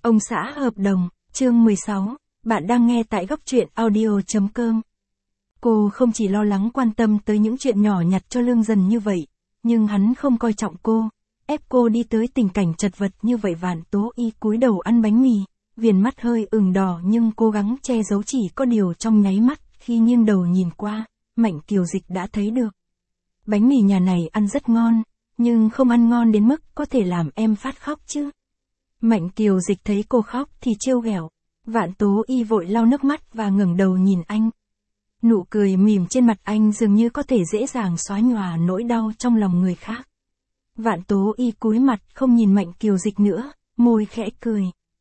Ông xã hợp đồng, chương 16, bạn đang nghe tại góc truyện audio.com. Cô không chỉ lo lắng quan tâm tới những chuyện nhỏ nhặt cho Lương Dần như vậy, nhưng hắn không coi trọng cô, ép cô đi tới tình cảnh chật vật như vậy. Vạn Tố Y cúi đầu ăn bánh mì, viền mắt hơi ửng đỏ nhưng cố gắng che giấu, chỉ có điều trong nháy mắt khi nghiêng đầu nhìn qua, Mạnh Kiều Dịch đã thấy được. Bánh mì nhà này ăn rất ngon, nhưng không ăn ngon đến mức có thể làm em phát khóc chứ. Mạnh Kiều Dịch thấy cô khóc thì trêu ghẹo. Vạn Tố Y vội lau nước mắt và ngẩng đầu nhìn anh. Nụ cười mỉm trên mặt anh dường như có thể dễ dàng xóa nhòa nỗi đau trong lòng người khác. Vạn Tố Y cúi mặt không nhìn Mạnh Kiều Dịch nữa, môi khẽ cười.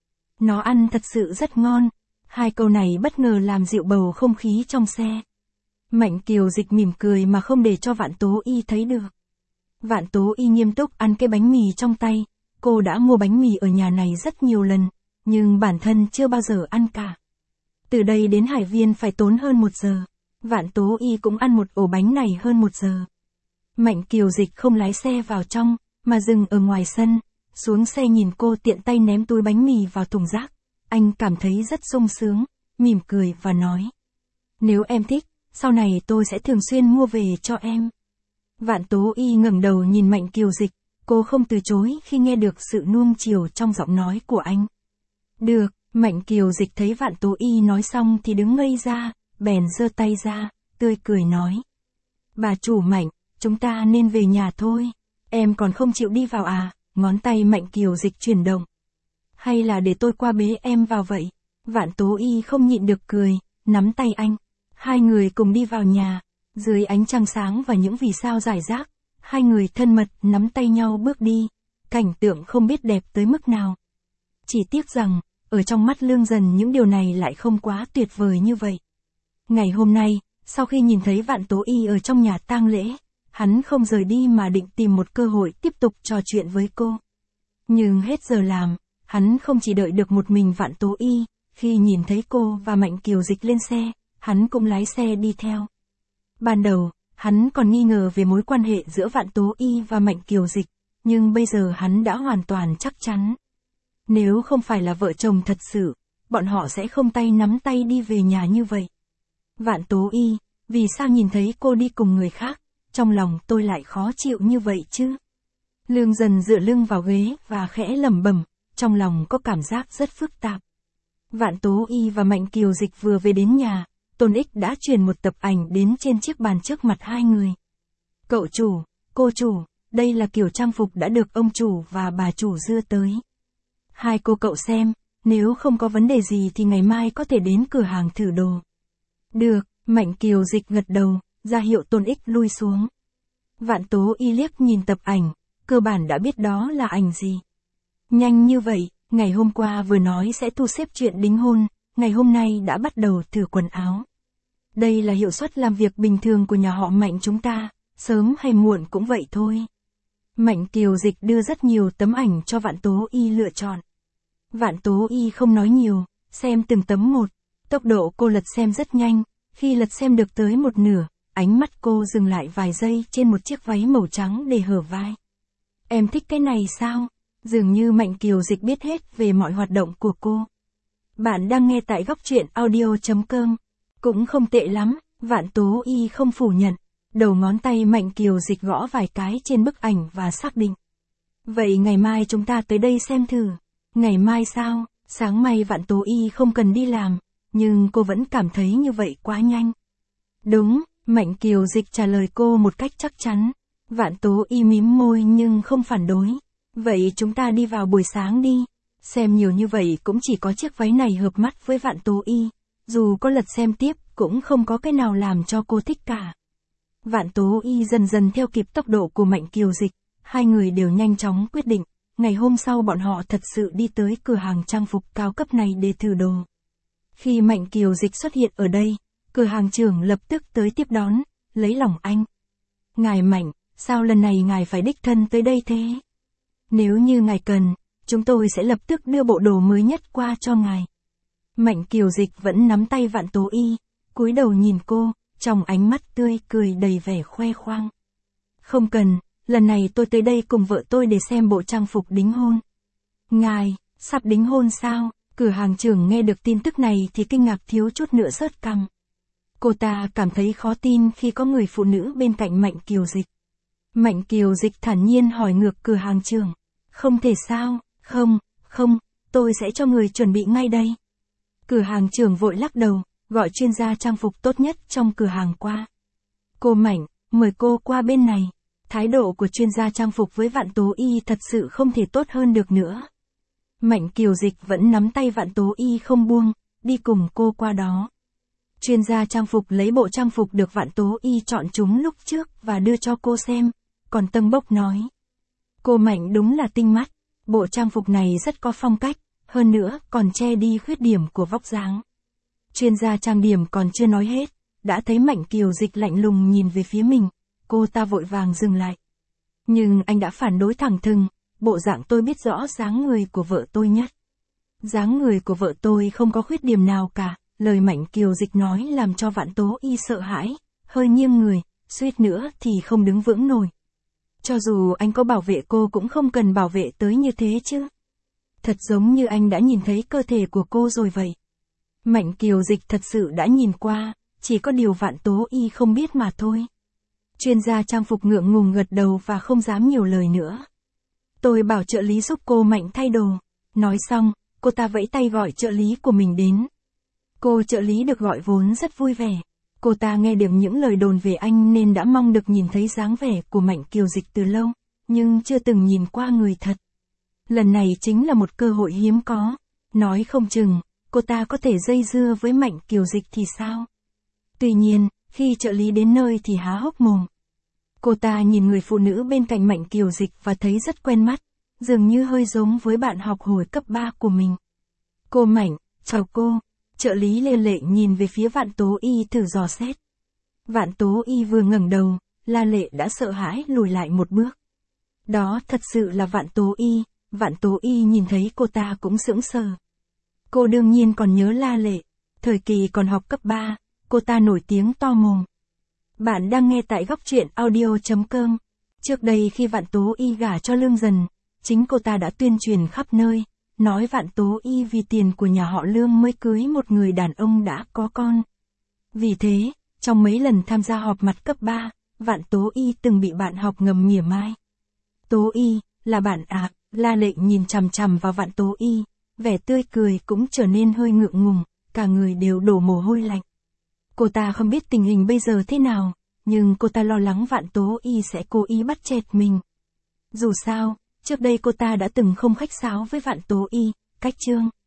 Nó ăn thật sự rất ngon. Hai câu này bất ngờ làm dịu bầu không khí trong xe. Mạnh Kiều Dịch mỉm cười mà không để cho Vạn Tố Y thấy được. Vạn Tố Y nghiêm túc ăn cái bánh mì trong tay. Cô đã mua bánh mì ở nhà này rất nhiều lần, nhưng bản thân chưa bao giờ ăn cả. Từ đây đến Hải Viên phải tốn hơn 1 giờ. Vạn Tố Y cũng ăn một ổ bánh này hơn 1 giờ. Mạnh Kiều Dịch không lái xe vào trong, mà dừng ở ngoài sân, xuống xe nhìn cô tiện tay ném túi bánh mì vào thùng rác. Anh cảm thấy rất sung sướng, mỉm cười và nói. Nếu em thích, sau này tôi sẽ thường xuyên mua về cho em. Vạn Tố Y ngẩng đầu nhìn Mạnh Kiều Dịch, cô không từ chối khi nghe được sự nuông chiều trong giọng nói của anh. Được, Mạnh Kiều Dịch thấy Vạn Tố Y nói xong thì đứng ngây ra, bèn giơ tay ra, tươi cười nói. Bà chủ Mạnh, chúng ta nên về nhà thôi. Em còn không chịu đi vào à? Ngón tay Mạnh Kiều Dịch chuyển động. Hay là để tôi qua bế em vào vậy? Vạn Tố Y không nhịn được cười, nắm tay anh. Hai người cùng đi vào nhà, dưới ánh trăng sáng và những vì sao rải rác. Hai người thân mật nắm tay nhau bước đi, cảnh tượng không biết đẹp tới mức nào. Chỉ tiếc rằng, ở trong mắt Lương Dần những điều này lại không quá tuyệt vời như vậy. Ngày hôm nay, sau khi nhìn thấy Vạn Tố Y ở trong nhà tang lễ, hắn không rời đi mà định tìm một cơ hội tiếp tục trò chuyện với cô. Nhưng hết giờ làm, hắn không chỉ đợi được một mình Vạn Tố Y, khi nhìn thấy cô và Mạnh Kiều Dịch lên xe, hắn cũng lái xe đi theo. Ban đầu, hắn còn nghi ngờ về mối quan hệ giữa Vạn Tố Y và Mạnh Kiều Dịch, nhưng bây giờ hắn đã hoàn toàn chắc chắn. Nếu không phải là vợ chồng thật sự, bọn họ sẽ không tay nắm tay đi về nhà như vậy. Vạn Tố Y, vì sao nhìn thấy cô đi cùng người khác, trong lòng tôi lại khó chịu như vậy chứ? Lương Dần dựa lưng vào ghế và khẽ lẩm bẩm, trong lòng có cảm giác rất phức tạp. Vạn Tố Y và Mạnh Kiều Dịch vừa về đến nhà, Tôn Ích đã truyền một tập ảnh đến trên chiếc bàn trước mặt hai người. Cậu chủ, cô chủ, đây là kiểu trang phục đã được ông chủ và bà chủ đưa tới. Hai cô cậu xem, nếu không có vấn đề gì thì ngày mai có thể đến cửa hàng thử đồ. Được, Mạnh Kiều Dịch gật đầu, ra hiệu Tôn Ích lui xuống. Vạn Tố Y liếc nhìn tập ảnh, cơ bản đã biết đó là ảnh gì. Nhanh như vậy, ngày hôm qua vừa nói sẽ thu xếp chuyện đính hôn, ngày hôm nay đã bắt đầu thử quần áo. Đây là hiệu suất làm việc bình thường của nhà họ Mạnh chúng ta, sớm hay muộn cũng vậy thôi. Mạnh Kiều Dịch đưa rất nhiều tấm ảnh cho Vạn Tố Y lựa chọn. Vạn Tố Y không nói nhiều, xem từng tấm một, tốc độ cô lật xem rất nhanh, khi lật xem được tới một nửa, ánh mắt cô dừng lại vài giây trên một chiếc váy màu trắng để hở vai. Em thích cái này sao? Dường như Mạnh Kiều Dịch biết hết về mọi hoạt động của cô. Bạn đang nghe tại góc truyện audio.com. Cũng không tệ lắm, Vạn Tố Y không phủ nhận. Đầu ngón tay Mạnh Kiều Dịch gõ vài cái trên bức ảnh và xác định. Vậy ngày mai chúng ta tới đây xem thử. Ngày mai sao? Sáng mai Vạn Tố Y không cần đi làm, nhưng cô vẫn cảm thấy như vậy quá nhanh. Đúng, Mạnh Kiều Dịch trả lời cô một cách chắc chắn. Vạn Tố Y mím môi nhưng không phản đối. Vậy chúng ta đi vào buổi sáng đi. Xem nhiều như vậy cũng chỉ có chiếc váy này hợp mắt với Vạn Tố Y. Dù có lật xem tiếp, cũng không có cái nào làm cho cô thích cả. Vạn Tố Y dần dần theo kịp tốc độ của Mạnh Kiều Dịch. Hai người đều nhanh chóng quyết định. Ngày hôm sau bọn họ thật sự đi tới cửa hàng trang phục cao cấp này để thử đồ. Khi Mạnh Kiều Dịch xuất hiện ở đây, cửa hàng trưởng lập tức tới tiếp đón, lấy lòng anh. Ngài Mạnh, sao lần này ngài phải đích thân tới đây thế? Nếu như ngài cần, chúng tôi sẽ lập tức đưa bộ đồ mới nhất qua cho ngài. Mạnh Kiều Dịch vẫn nắm tay Vạn Tố Y, cúi đầu nhìn cô, trong ánh mắt tươi cười đầy vẻ khoe khoang. Không cần, lần này tôi tới đây cùng vợ tôi để xem bộ trang phục đính hôn. Sắp đính hôn sao? Cửa hàng trưởng nghe được tin tức này thì kinh ngạc thiếu chút nữa sớt cằm. Cô ta cảm thấy khó tin khi có người phụ nữ bên cạnh Mạnh Kiều Dịch. Mạnh Kiều Dịch thản nhiên hỏi ngược cửa hàng trưởng. Không thể sao, không, tôi sẽ cho người chuẩn bị ngay đây. Cửa hàng trưởng vội lắc đầu, gọi chuyên gia trang phục tốt nhất trong cửa hàng qua. Cô Mạnh, mời cô qua bên này. Thái độ của chuyên gia trang phục với Vạn Tố Y thật sự không thể tốt hơn được nữa. Mạnh Kiều Dịch vẫn nắm tay Vạn Tố Y không buông, đi cùng cô qua đó. Chuyên gia trang phục lấy bộ trang phục được Vạn Tố Y chọn chúng lúc trước và đưa cho cô xem, còn tâng bốc nói. Cô Mạnh đúng là tinh mắt, bộ trang phục này rất có phong cách, hơn nữa còn che đi khuyết điểm của vóc dáng. Chuyên gia trang điểm còn chưa nói hết, đã thấy Mạnh Kiều Dịch lạnh lùng nhìn về phía mình, cô ta vội vàng dừng lại. Nhưng anh đã phản đối thẳng thừng, bộ dạng tôi biết rõ dáng người của vợ tôi nhất. Dáng người của vợ tôi không có khuyết điểm nào cả, lời Mạnh Kiều Dịch nói làm cho Vạn Tố Y sợ hãi, hơi nghiêng người, suýt nữa thì không đứng vững nổi. Cho dù anh có bảo vệ cô cũng không cần bảo vệ tới như thế chứ. Thật giống như anh đã nhìn thấy cơ thể của cô rồi vậy. Mạnh Kiều Dịch thật sự đã nhìn qua, chỉ có điều Vạn Tố Y không biết mà thôi. Chuyên gia trang phục ngượng ngùng gật đầu và không dám nhiều lời nữa. Tôi bảo trợ lý giúp cô Mạnh thay đồ. Nói xong, cô ta vẫy tay gọi trợ lý của mình đến. Cô trợ lý được gọi vốn rất vui vẻ. Cô ta nghe được những lời đồn về anh nên đã mong được nhìn thấy dáng vẻ của Mạnh Kiều Dịch từ lâu, nhưng chưa từng nhìn qua người thật. Lần này chính là một cơ hội hiếm có. Nói không chừng, cô ta có thể dây dưa với Mạnh Kiều Dịch thì sao? Tuy nhiên, khi trợ lý đến nơi thì há hốc mồm. Cô ta nhìn người phụ nữ bên cạnh Mạnh Kiều Dịch và thấy rất quen mắt, dường như hơi giống với bạn học hồi cấp 3 của mình. Cô Mạnh, chào cô. Trợ lý lê lệ nhìn về phía Vạn Tố Y thử dò xét. Vạn Tố Y vừa ngẩng đầu, La Lệ đã sợ hãi lùi lại một bước. Đó thật sự là Vạn Tố Y. Vạn Tố Y nhìn thấy cô ta cũng sững sờ. Cô đương nhiên còn nhớ La Lệ. Thời kỳ còn học cấp 3, cô ta nổi tiếng to mồm. Bạn đang nghe tại góc truyện audio.com. Trước đây khi Vạn Tố Y gả cho Lương Dần, chính cô ta đã tuyên truyền khắp nơi, nói Vạn Tố Y vì tiền của nhà họ Lương mới cưới một người đàn ông đã có con. Vì thế, trong mấy lần tham gia họp mặt cấp 3, Vạn Tố Y từng bị bạn học ngầm mỉa mai. Tố Y, là bạn à? La Lệ nhìn chằm chằm vào Vạn Tố Y, vẻ tươi cười cũng trở nên hơi ngượng ngùng, cả người đều đổ mồ hôi lạnh. Cô ta không biết tình hình bây giờ thế nào, nhưng cô ta lo lắng Vạn Tố Y sẽ cố ý bắt chẹt mình. Dù sao, trước đây cô ta đã từng không khách sáo với Vạn Tố Y, cách chương.